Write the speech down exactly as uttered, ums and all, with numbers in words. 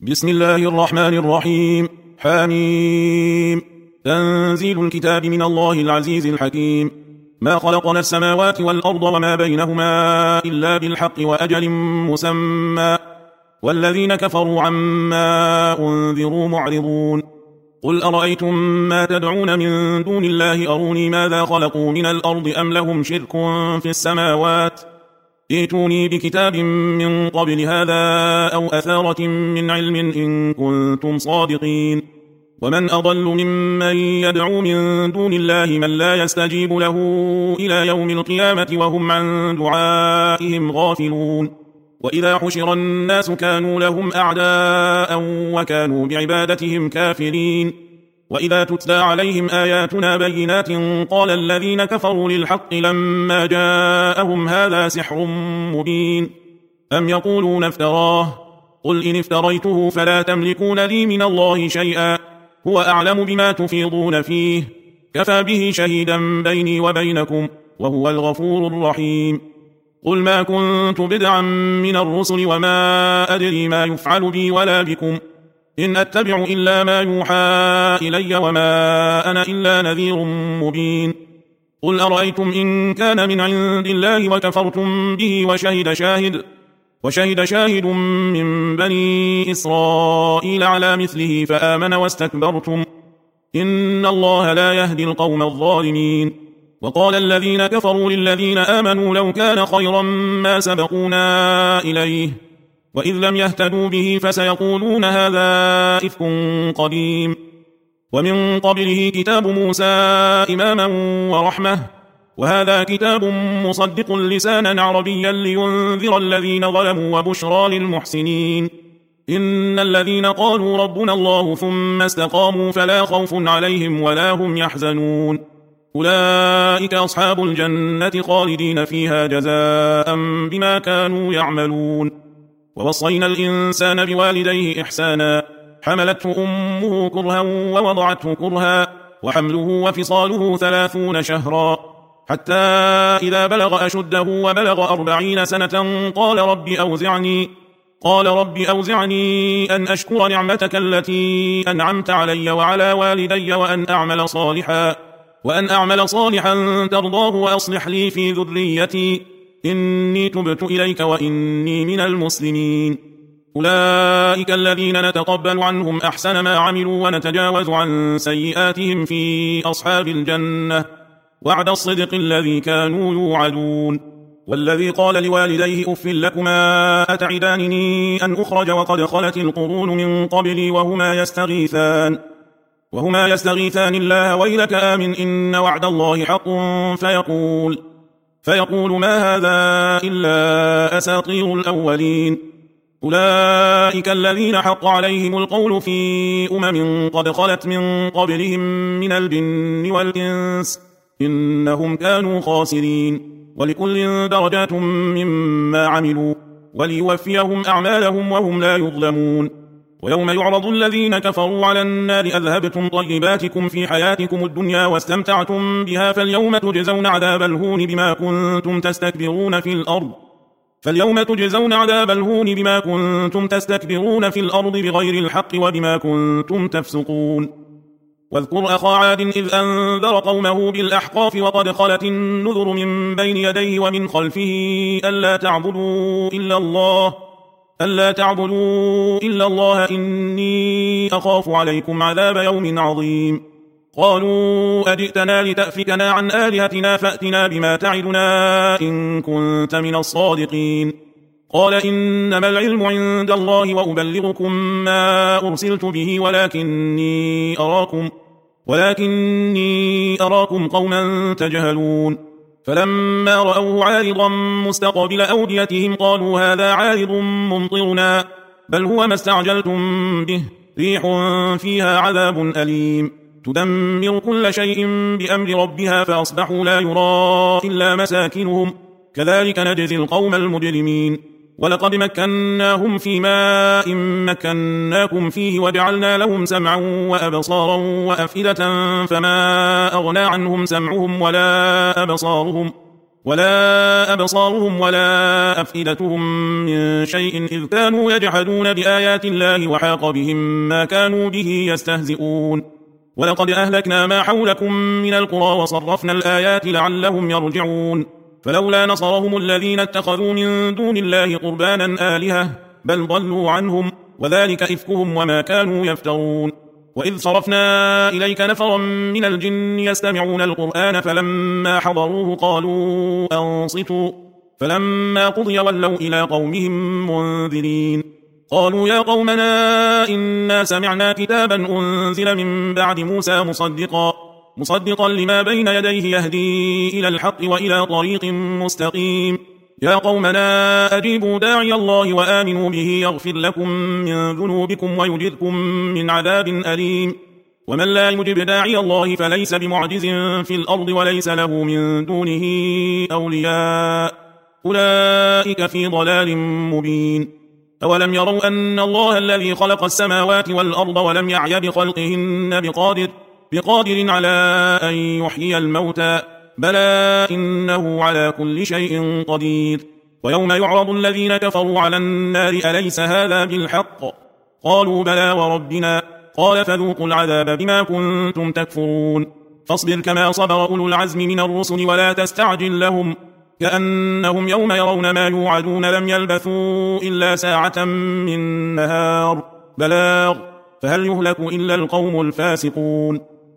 بسم الله الرحمن الرحيم. حميم. تنزيل الكتاب من الله العزيز الحكيم. ما خلقنا السماوات والأرض وما بينهما إلا بالحق وأجل مسمى، والذين كفروا عما أنذروا معرضون. قل أرأيتم ما تدعون من دون الله أروني ماذا خلقوا من الأرض أم لهم شرك في السماوات، ائتوني بكتاب من قبل هذا أو أثارة من علم إن كنتم صادقين. ومن أضل ممن يدعو من دون الله من لا يستجيب له إلى يوم القيامة وهم عن دعائهم غافلون. وإذا حشر الناس كانوا لهم أعداء وكانوا بعبادتهم كافرين. وإذا تتلى عليهم آياتنا بينات قال الذين كفروا للحق لما جاءهم هذا سحر مبين. أم يقولون افتراه، قل إن افتريته فلا تملكون لي من الله شيئا، هو أعلم بما تفيضون فيه، كفى به شهيدا بيني وبينكم وهو الغفور الرحيم. قل ما كنت بدعا من الرسل وما أدري ما يفعل بي ولا بكم، إن أتبع إلا ما يوحى إلي وما أنا إلا نذير مبين. قل أرأيتم إن كان من عند الله وكفرتم به وشهد شاهد وشهد شاهد من بني إسرائيل على مثله فآمن واستكبرتم، إن الله لا يهدي القوم الظالمين. وقال الذين كفروا للذين آمنوا لو كان خيرا ما سبقونا إليه، وإذ لم يهتدوا به فسيقولون هذا إفك قديم. ومن قبله كتاب موسى إماما ورحمة، وهذا كتاب مصدق لسانا عربيا لينذر الذين ظلموا وبشرى للمحسنين. إن الذين قالوا ربنا الله ثم استقاموا فلا خوف عليهم ولا هم يحزنون، أولئك أصحاب الجنة خالدين فيها جزاء بما كانوا يعملون. ووصينا الإنسان بوالديه إحسانا، حملته أمه كرها ووضعته كرها، وحمله وفصاله ثلاثون شهرا، حتى إذا بلغ أشده وبلغ أربعين سنة قال رب أوزعني قال رب أوزعني أن أشكر نعمتك التي أنعمت علي وعلى والدي وأن أعمل صالحا وأن أعمل صالحا ترضاه وأصلح لي في ذريتي إني تبت إليك وإني من المسلمين. أولئك الذين نتقبل عنهم أحسن ما عملوا ونتجاوز عن سيئاتهم في أصحاب الجنة، وعد الصدق الذي كانوا يوعدون. والذي قال لوالديه أف لكما أتعدانني أن أخرج وقد خلت القرون من قبلي وهما يستغيثان وهما يستغيثان الله ويلك آمن إن وعد الله حق فيقول فيقول ما هذا إلا أساطير الأولين. أولئك الذين حق عليهم القول في أمم قد خلت من قبلهم من الجن والإنس إنهم كانوا خاسرين، ولكل درجات مما عملوا وليوفيهم أعمالهم وهم لا يظلمون. ويوم يعرض الذين كفروا على النار أذهبتم طيباتكم في حياتكم الدنيا واستمتعتم بها فاليوم تجزون عذاب الهون بما كنتم تستكبرون في الأرض فاليوم تجزون عذاب الهون بما كنتم تستكبرون في الأرض بغير الحق وبما كنتم تفسقون. واذكر أخا عاد إذ أنذر قومه بالأحقاف وقد خلت النذر من بين يديه ومن خلفه ألا تعبدوا إلا الله ألا تعبدوا إلا الله إني أخاف عليكم عذاب يوم عظيم. قالوا أجئتنا لتأفكنا عن آلهتنا فأتنا بما تعدنا إن كنت من الصادقين. قال إنما العلم عند الله وأبلغكم ما أرسلت به ولكني أراكم ولكني أراكم قوما تجهلون. فلما رأوه عارضا مستقبل أوديتهم قالوا هذا عارض ممطرنا بل هو ما استعجلتم به ريح فيها عذاب أليم تدمر كل شيء بأمر ربها فأصبحوا لا يرى إلا مساكنهم كذلك نجزي القوم المجرمين. ولقد مكناهم في ماء مكناكم فيه وجعلنا لهم سمعا وأبصارا وأفئدة فما أغنى عنهم سمعهم ولا أبصارهم ولا أبصارهم ولا أفئدتهم من شيء إذ كانوا يجحدون بآيات الله وحاق بهم ما كانوا به يستهزئون. ولقد أهلكنا ما حولكم من القرى وصرفنا الآيات لعلهم يرجعون. فلولا نصرهم الذين اتخذوا من دون الله قربانا آلهة بل ضلوا عنهم وذلك إفكهم وما كانوا يفترون. وإذ صرفنا إليك نفرا من الجن يستمعون القرآن فلما حضروه قالوا أنصتوا فلما قضي ولوا إلى قومهم منذرين. قالوا يا قومنا إنا سمعنا كتابا أنزل من بعد موسى مصدقا مصدقا لما بين يديه يهدي إلى الحق وإلى طريق مستقيم. يا قومنا أجيبوا داعي الله وآمنوا به يغفر لكم من ذنوبكم ويجركم من عذاب أليم. ومن لا يجب داعي الله فليس بمعجز في الأرض وليس له من دونه أولياء أولئك في ضلال مبين. أولم يروا أن الله الذي خلق السماوات والأرض ولم يعي بخلقهن بقادر, بقادر على أن يحيي الموتى بلى إنه على كل شيء قدير. ويوم يعرض الذين كفروا على النار أليس هذا بالحق قالوا بلى وربنا قال فذوقوا العذاب بما كنتم تكفرون. فاصبر كما صبر أولو العزم من الرسل ولا تستعجل لهم كأنهم يوم يرون ما يوعدون لم يلبثوا إلا ساعة من نهار بلاغ فهل يهلك إلا القوم الفاسقون.